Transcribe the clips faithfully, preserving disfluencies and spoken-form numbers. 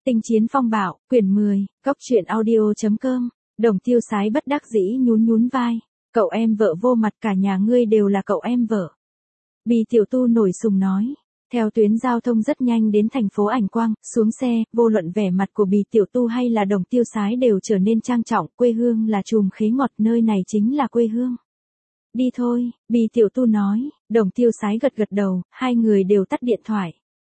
Tinh chiến phong bạo, quyển mười, góc truyện audio chấm com. Đồng Tiêu Sái bất đắc dĩ nhún nhún vai. Cậu em vợ vô mặt, cả nhà ngươi đều là cậu em vợ. Bì Tiểu Tu nổi sùng nói. Theo tuyến giao thông rất nhanh đến thành phố Ảnh Quang, xuống xe, vô luận vẻ mặt của Bì Tiểu Tu hay là Đồng Tiêu Sái đều trở nên trang trọng, quê hương là chùm khế ngọt, nơi này chính là quê hương. Đi thôi, Bì Tiểu Tu nói. Đồng Tiêu Sái gật gật đầu, hai người đều tắt điện thoại.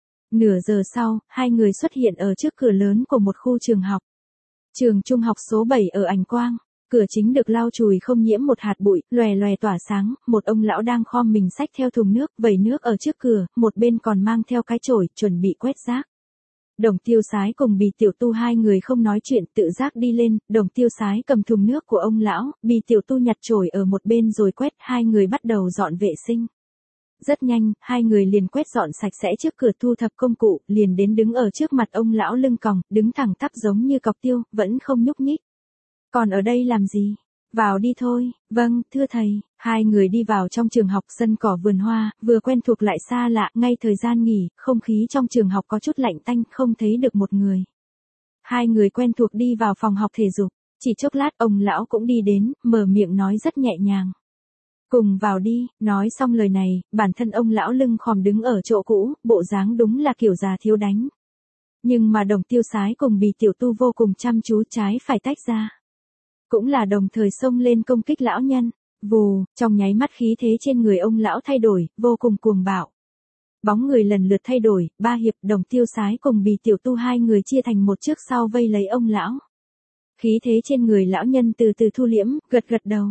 Nửa giờ sau, hai người xuất hiện ở trước cửa lớn của một khu trường học. Trường trung học số bảy ở Ảnh Quang. Cửa chính được lau chùi không nhiễm một hạt bụi, lòe lòe tỏa sáng, một ông lão đang khom mình xách theo thùng nước, vẩy nước ở trước cửa, một bên còn mang theo cái chổi, chuẩn bị quét rác. Đồng Tiêu Sái cùng Bì Tiểu Tu hai người không nói chuyện, tự giác đi lên, Đồng Tiêu Sái cầm thùng nước của ông lão, Bì Tiểu Tu nhặt chổi ở một bên rồi quét, hai người bắt đầu dọn vệ sinh. Rất nhanh, hai người liền quét dọn sạch sẽ trước cửa, thu thập công cụ, liền đến đứng ở trước mặt ông lão lưng còng, đứng thẳng tắp giống như cọc tiêu, vẫn không nhúc nhích. Còn ở đây làm gì? Vào đi thôi. Vâng, thưa thầy. Hai người đi vào trong trường học, sân cỏ vườn hoa, vừa quen thuộc lại xa lạ, ngay thời gian nghỉ, không khí trong trường học có chút lạnh tanh, không thấy được một người. Hai người quen thuộc đi vào phòng học thể dục, chỉ chốc lát ông lão cũng đi đến, mở miệng nói rất nhẹ nhàng. Cùng vào đi. Nói xong lời này, bản thân ông lão lưng khòm đứng ở chỗ cũ, bộ dáng đúng là kiểu già thiếu đánh. Nhưng mà Đồng Tiêu Sái cùng Bì Tiểu Tu vô cùng chăm chú, trái phải tách ra. Cũng là đồng thời xông lên công kích lão nhân. Vù, trong nháy mắt khí thế trên người ông lão thay đổi, vô cùng cuồng bạo. Bóng người lần lượt thay đổi, ba hiệp, Đồng Tiêu Sái cùng Bì Tiểu Tu hai người chia thành một trước sau vây lấy ông lão. Khí thế trên người lão nhân từ từ thu liễm, gật gật đầu.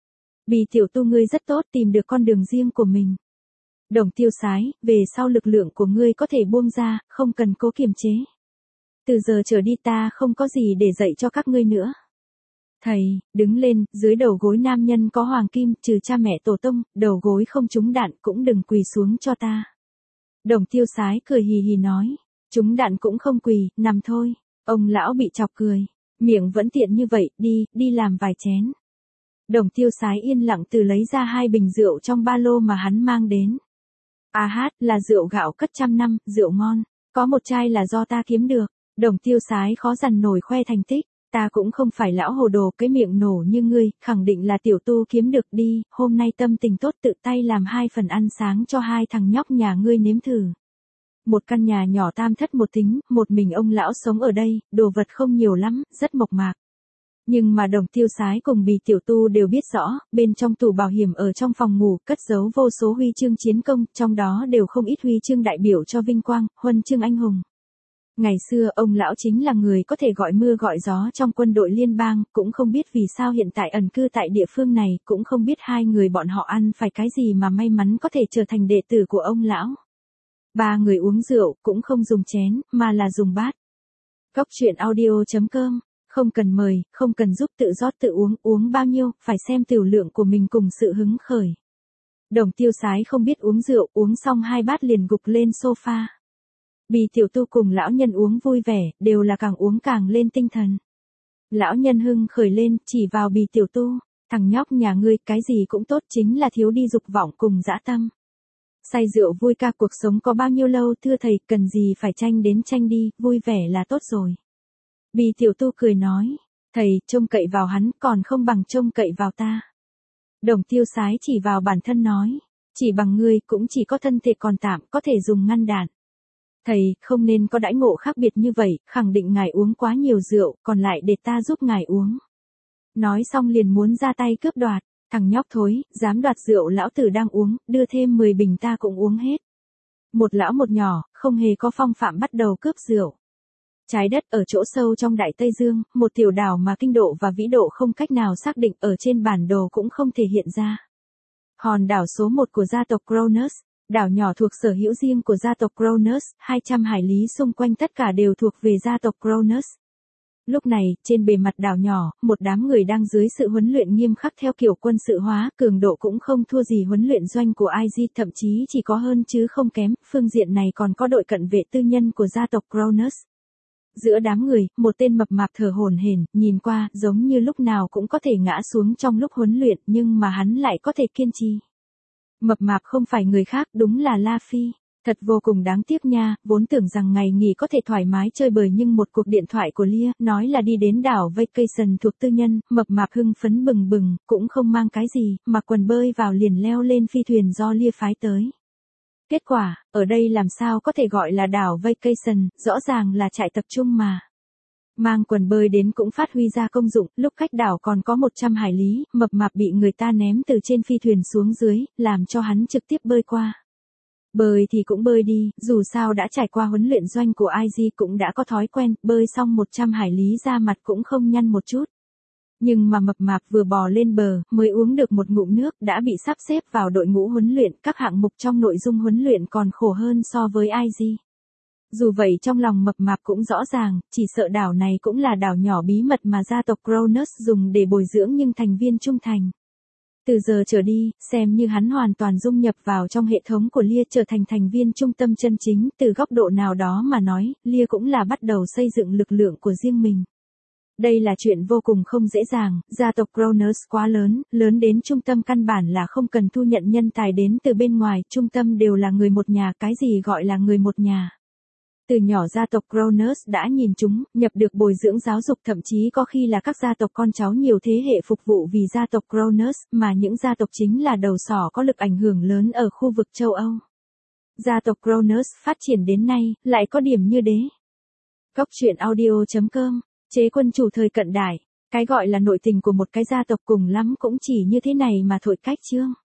Bì Tiểu Tu, ngươi rất tốt, tìm được con đường riêng của mình. Đồng Tiêu Sái, về sau lực lượng của ngươi có thể buông ra, không cần cố kiềm chế. Từ giờ trở đi ta không có gì để dạy cho các ngươi nữa. Thầy, đứng lên, dưới đầu gối nam nhân có hoàng kim, trừ cha mẹ tổ tông, đầu gối không trúng đạn cũng đừng quỳ xuống cho ta. Đồng Tiêu Sái cười hì hì nói, trúng đạn cũng không quỳ, nằm thôi. Ông lão bị chọc cười, miệng vẫn tiện như vậy, đi, đi làm vài chén. Đồng Tiêu Sái yên lặng từ lấy ra hai bình rượu trong ba lô mà hắn mang đến. À hát, là rượu gạo cất trăm năm, rượu ngon, có một chai là do ta kiếm được. Đồng Tiêu Sái khó dằn nổi khoe thành tích, ta cũng không phải lão hồ đồ, cái miệng nổ như ngươi, khẳng định là Tiểu Tu kiếm được đi, hôm nay tâm tình tốt tự tay làm hai phần ăn sáng cho hai thằng nhóc nhà ngươi nếm thử. Một căn nhà nhỏ tam thất một tính, một mình ông lão sống ở đây, đồ vật không nhiều lắm, rất mộc mạc. Nhưng mà Đồng Tiêu Sái cùng Bì Tiểu Tu đều biết rõ, bên trong tủ bảo hiểm ở trong phòng ngủ cất giấu vô số huy chương chiến công, trong đó đều không ít huy chương đại biểu cho vinh quang, huân chương anh hùng. Ngày xưa ông lão chính là người có thể gọi mưa gọi gió trong quân đội liên bang, cũng không biết vì sao hiện tại ẩn cư tại địa phương này, cũng không biết hai người bọn họ ăn phải cái gì mà may mắn có thể trở thành đệ tử của ông lão. Ba người uống rượu, cũng không dùng chén, mà là dùng bát. Góc truyện audio chấm com. Không cần mời, không cần giúp, tự rót tự uống, uống bao nhiêu, phải xem tửu lượng của mình cùng sự hứng khởi. Đồng Tiêu Sái không biết uống rượu, uống xong hai bát liền gục lên sofa. Bì Tiểu Tu cùng lão nhân uống vui vẻ, đều là càng uống càng lên tinh thần. Lão nhân hưng khởi lên, chỉ vào Bì Tiểu Tu, thằng nhóc nhà ngươi, cái gì cũng tốt, chính là thiếu đi dục vọng cùng dã tâm. Say rượu vui ca, cuộc sống có bao nhiêu lâu, thưa thầy, cần gì phải tranh đến tranh đi, vui vẻ là tốt rồi. Bì Tiểu Tu cười nói, thầy, trông cậy vào hắn, còn không bằng trông cậy vào ta. Đồng Tiêu Sái chỉ vào bản thân nói, chỉ bằng ngươi cũng chỉ có thân thể còn tạm, có thể dùng ngăn đạn. Thầy, không nên có đãi ngộ khác biệt như vậy, khẳng định ngài uống quá nhiều rượu, còn lại để ta giúp ngài uống. Nói xong liền muốn ra tay cướp đoạt, thằng nhóc thối, dám đoạt rượu lão tử đang uống, đưa thêm mười bình ta cũng uống hết. Một lão một nhỏ, không hề có phong phạm bắt đầu cướp rượu. Trái đất ở chỗ sâu trong Đại Tây Dương, một tiểu đảo mà kinh độ và vĩ độ không cách nào xác định, ở trên bản đồ cũng không thể hiện ra. Hòn đảo số một của gia tộc Cronus, đảo nhỏ thuộc sở hữu riêng của gia tộc Cronus, hai trăm hải lý xung quanh tất cả đều thuộc về gia tộc Cronus. Lúc này, trên bề mặt đảo nhỏ, một đám người đang dưới sự huấn luyện nghiêm khắc theo kiểu quân sự hóa, cường độ cũng không thua gì huấn luyện doanh của i giê, thậm chí chỉ có hơn chứ không kém, phương diện này còn có đội cận vệ tư nhân của gia tộc Cronus. Giữa đám người, một tên mập mạp thở hổn hển, nhìn qua, giống như lúc nào cũng có thể ngã xuống trong lúc huấn luyện, nhưng mà hắn lại có thể kiên trì. Mập mạp không phải người khác, đúng là La Phi. Thật vô cùng đáng tiếc nha, vốn tưởng rằng ngày nghỉ có thể thoải mái chơi bời nhưng một cuộc điện thoại của Lia nói là đi đến đảo vacation thuộc tư nhân, mập mạp hưng phấn bừng bừng, cũng không mang cái gì, mặc quần bơi vào liền leo lên phi thuyền do Lia phái tới. Kết quả, ở đây làm sao có thể gọi là đảo vacation, rõ ràng là trại tập trung mà. Mang quần bơi đến cũng phát huy ra công dụng, lúc cách đảo còn có một trăm hải lý, mập mạp bị người ta ném từ trên phi thuyền xuống dưới, làm cho hắn trực tiếp bơi qua. Bơi thì cũng bơi đi, dù sao đã trải qua huấn luyện doanh của i giê cũng đã có thói quen, bơi xong một trăm hải lý ra mặt cũng không nhăn một chút. Nhưng mà mập mạp vừa bò lên bờ, mới uống được một ngụm nước, đã bị sắp xếp vào đội ngũ huấn luyện, các hạng mục trong nội dung huấn luyện còn khổ hơn so với i giê. Dù vậy trong lòng mập mạp cũng rõ ràng, chỉ sợ đảo này cũng là đảo nhỏ bí mật mà gia tộc Cronus dùng để bồi dưỡng những thành viên trung thành. Từ giờ trở đi, xem như hắn hoàn toàn dung nhập vào trong hệ thống của Lia trở thành thành viên trung tâm chân chính, từ góc độ nào đó mà nói, Lia cũng là bắt đầu xây dựng lực lượng của riêng mình. Đây là chuyện vô cùng không dễ dàng, gia tộc Cronus quá lớn, lớn đến trung tâm căn bản là không cần thu nhận nhân tài đến từ bên ngoài, trung tâm đều là người một nhà, cái gì gọi là người một nhà. Từ nhỏ gia tộc Cronus đã nhìn chúng, nhập được bồi dưỡng giáo dục, thậm chí có khi là các gia tộc con cháu nhiều thế hệ phục vụ vì gia tộc Cronus, mà những gia tộc chính là đầu sỏ có lực ảnh hưởng lớn ở khu vực châu Âu. Gia tộc Cronus phát triển đến nay, lại có điểm như đế. Cốc truyện audio chấm com, chế quân chủ thời cận đại, cái gọi là nội tình của một cái gia tộc cùng lắm cũng chỉ như thế này mà thôi cách chương.